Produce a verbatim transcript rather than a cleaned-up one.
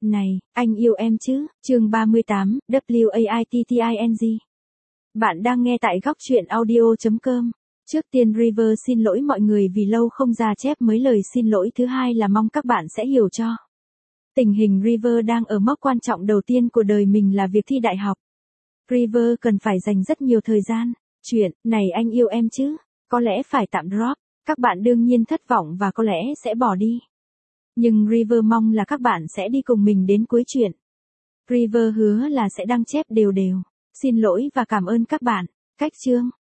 Này, anh yêu em chứ? Chương ba mươi tám, W A I T T I N G. Bạn đang nghe tại góc truyện audio chấm com. Trước tiên River xin lỗi mọi người vì lâu không ra chép mới lời xin lỗi thứ hai là mong các bạn sẽ hiểu cho. Tình hình River đang ở mốc quan trọng đầu tiên của đời mình là việc thi đại học. River cần phải dành rất nhiều thời gian. Chuyện, này anh yêu em chứ? Có lẽ phải tạm drop. Các bạn đương nhiên thất vọng và có lẽ sẽ bỏ đi. Nhưng River mong là các bạn sẽ đi cùng mình đến cuối chuyện. River hứa là sẽ đăng chép đều đều. Xin lỗi và cảm ơn các bạn. Cách chương.